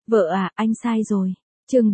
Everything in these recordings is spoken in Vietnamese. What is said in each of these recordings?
Vợ à, anh sai rồi. Chương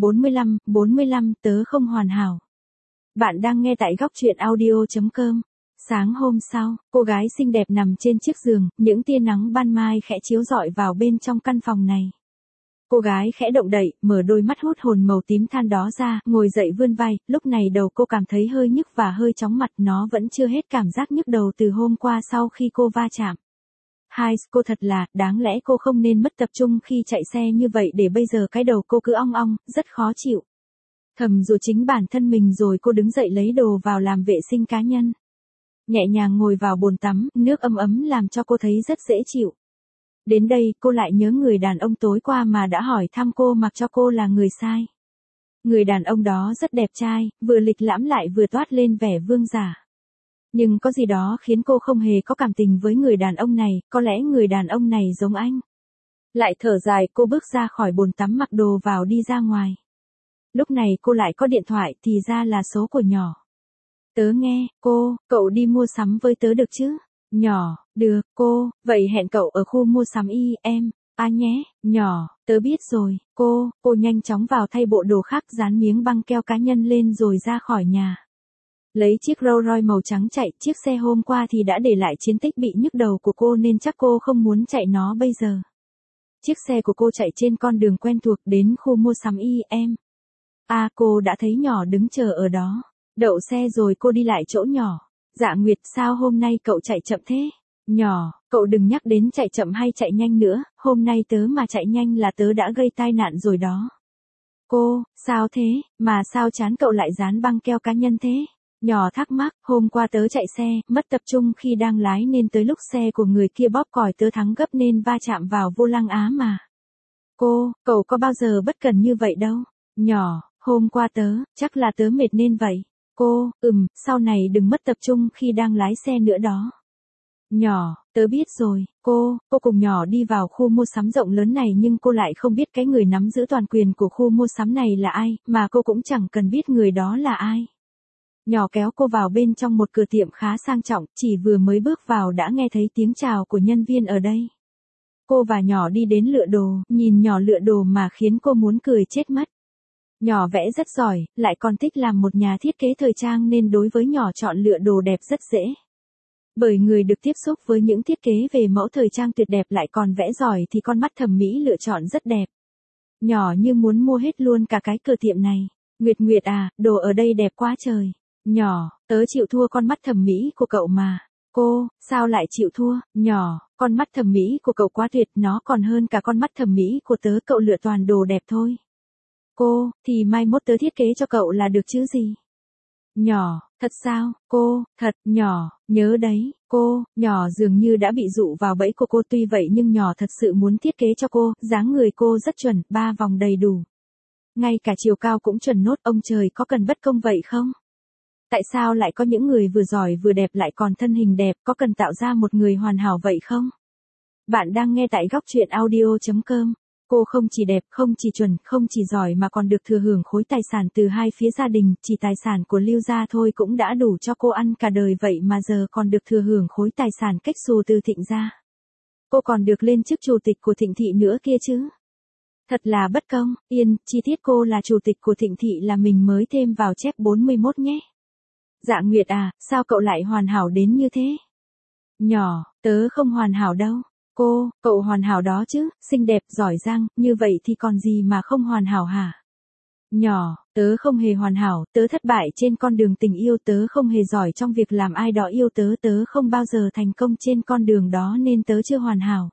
45, tớ không hoàn hảo. Bạn đang nghe tại góc truyện audio.com. Sáng hôm sau, cô gái xinh đẹp nằm trên chiếc giường, những tia nắng ban mai khẽ chiếu rọi vào bên trong căn phòng này. Cô gái khẽ động đậy, mở đôi mắt hút hồn màu tím than đó ra, ngồi dậy vươn vai, lúc này đầu cô cảm thấy hơi nhức và hơi chóng mặt, nó vẫn chưa hết cảm giác nhức đầu từ hôm qua sau khi cô va chạm. Hai, cô thật là, đáng lẽ cô không nên mất tập trung khi chạy xe như vậy để bây giờ cái đầu cô cứ ong ong, rất khó chịu. Thầm dù chính bản thân mình rồi cô đứng dậy lấy đồ vào làm vệ sinh cá nhân. Nhẹ nhàng ngồi vào bồn tắm, nước ấm ấm làm cho cô thấy rất dễ chịu. Đến đây cô lại nhớ người đàn ông tối qua mà đã hỏi thăm cô mặc cho cô là người sai. Người đàn ông đó rất đẹp trai, vừa lịch lãm lại vừa toát lên vẻ vương giả. Nhưng có gì đó khiến cô không hề có cảm tình với người đàn ông này, có lẽ người đàn ông này giống anh. Lại thở dài cô bước ra khỏi bồn tắm mặc đồ vào đi ra ngoài. Lúc này cô lại có điện thoại thì ra là số của nhỏ. Tớ nghe, cô, cậu đi mua sắm với tớ được chứ? Nhỏ, được, cô, vậy hẹn cậu ở khu mua sắm em. À nhé, nhỏ, tớ biết rồi, cô nhanh chóng vào thay bộ đồ khác dán miếng băng keo cá nhân lên rồi ra khỏi nhà. Lấy chiếc Rolls Royce màu trắng chạy, chiếc xe hôm qua thì đã để lại chiến tích bị nhức đầu của cô nên chắc cô không muốn chạy nó bây giờ. Chiếc xe của cô chạy trên con đường quen thuộc đến khu mua sắm em. À cô đã thấy nhỏ đứng chờ ở đó. Đậu xe rồi cô đi lại chỗ nhỏ. Dạ Nguyệt sao hôm nay cậu chạy chậm thế? Nhỏ, cậu đừng nhắc đến chạy chậm hay chạy nhanh nữa, hôm nay tớ mà chạy nhanh là tớ đã gây tai nạn rồi đó. Cô, sao thế, mà sao chán cậu lại dán băng keo cá nhân thế? Nhỏ thắc mắc, hôm qua tớ chạy xe, mất tập trung khi đang lái nên tới lúc xe của người kia bóp còi tớ thắng gấp nên va chạm vào vô lăng á mà. Cô, cậu có bao giờ bất cần như vậy đâu. Nhỏ, hôm qua chắc là tớ mệt nên vậy. Cô, sau này đừng mất tập trung khi đang lái xe nữa đó. Nhỏ, tớ biết rồi, cô cùng nhỏ đi vào khu mua sắm rộng lớn này nhưng cô lại không biết cái người nắm giữ toàn quyền của khu mua sắm này là ai, mà cô cũng chẳng cần biết người đó là ai. Nhỏ kéo cô vào bên trong một cửa tiệm khá sang trọng, chỉ vừa mới bước vào đã nghe thấy tiếng chào của nhân viên ở đây. Cô và nhỏ đi đến lựa đồ, nhìn nhỏ lựa đồ mà khiến cô muốn cười chết mất. Nhỏ vẽ rất giỏi, lại còn thích làm một nhà thiết kế thời trang nên đối với nhỏ chọn lựa đồ đẹp rất dễ. Bởi người được tiếp xúc với những thiết kế về mẫu thời trang tuyệt đẹp lại còn vẽ giỏi thì con mắt thẩm mỹ lựa chọn rất đẹp. Nhỏ như muốn mua hết luôn cả cái cửa tiệm này. Nguyệt à, đồ ở đây đẹp quá trời. Nhỏ, tớ chịu thua con mắt thẩm mỹ của cậu mà. Cô, sao lại chịu thua? Nhỏ, con mắt thẩm mỹ của cậu quá tuyệt, nó còn hơn cả con mắt thẩm mỹ của tớ, cậu lựa toàn đồ đẹp thôi. Cô, thì mai mốt tớ thiết kế cho cậu là được chứ gì? Nhỏ, thật sao, cô, thật, nhỏ, nhớ đấy, nhỏ dường như đã bị dụ vào bẫy của cô tuy vậy nhưng nhỏ thật sự muốn thiết kế cho cô, dáng người cô rất chuẩn, 3 vòng đầy đủ. Ngay cả chiều cao cũng chuẩn nốt, ông trời có cần bất công vậy không? Tại sao lại có những người vừa giỏi vừa đẹp lại còn thân hình đẹp, có cần tạo ra một người hoàn hảo vậy không? Bạn đang nghe tại góc truyện audio.com. Cô không chỉ đẹp, không chỉ chuẩn, không chỉ giỏi mà còn được thừa hưởng khối tài sản từ hai phía gia đình, chỉ tài sản của Lưu gia thôi cũng đã đủ cho cô ăn cả đời vậy mà giờ còn được thừa hưởng khối tài sản cách xù từ Thịnh gia. Cô còn được lên chức chủ tịch của Thịnh thị nữa kia chứ. Thật là bất công, chi tiết cô là chủ tịch của Thịnh thị là mình mới thêm vào chép 41 nhé. Dạ Nguyệt à, sao cậu lại hoàn hảo đến như thế? Nhỏ, tớ không hoàn hảo đâu. Cậu hoàn hảo đó chứ, xinh đẹp, giỏi giang, như vậy thì còn gì mà không hoàn hảo hả? Nhỏ, tớ không hề hoàn hảo, tớ thất bại trên con đường tình yêu, tớ không hề giỏi trong việc làm ai đó yêu tớ, tớ không bao giờ thành công trên con đường đó nên tớ chưa hoàn hảo.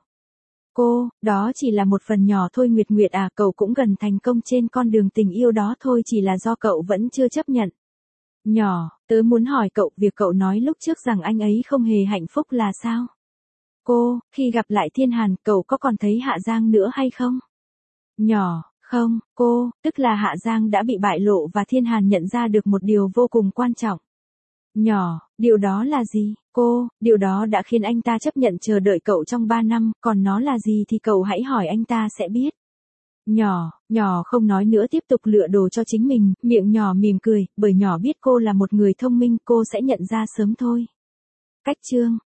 Đó chỉ là một phần nhỏ thôi Nguyệt à, cậu cũng gần thành công trên con đường tình yêu đó thôi, chỉ là do cậu vẫn chưa chấp nhận. Nhỏ, tớ muốn hỏi cậu, việc cậu nói lúc trước rằng anh ấy không hề hạnh phúc là sao? Khi gặp lại Thiên Hàn, cậu có còn thấy Hạ Giang nữa hay không? Nhỏ, không, tức là Hạ Giang đã bị bại lộ và Thiên Hàn nhận ra được một điều vô cùng quan trọng. Nhỏ, điều đó là gì? Điều đó đã khiến anh ta chấp nhận chờ đợi cậu trong 3 năm, còn nó là gì thì cậu hãy hỏi anh ta sẽ biết. Nhỏ không nói nữa tiếp tục lựa đồ cho chính mình, miệng nhỏ mỉm cười, bởi nhỏ biết cô là một người thông minh, cô sẽ nhận ra sớm thôi. Cách chương